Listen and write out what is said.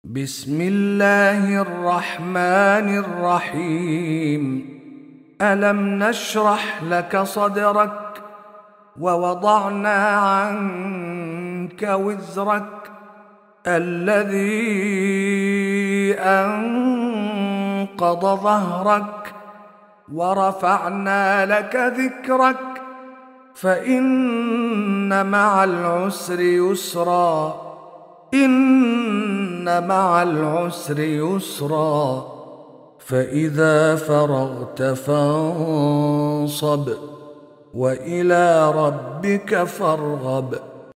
بسم الله الرحمن الرحيم. ألم نشرح لك صدرك ووضعنا عنك وزرك الذي أنقض ظهرك ورفعنا لك ذكرك فإن مع العسر يسرا إن مع العسر يسرا فإذا فرغت فانصب وإلى ربك فارغب.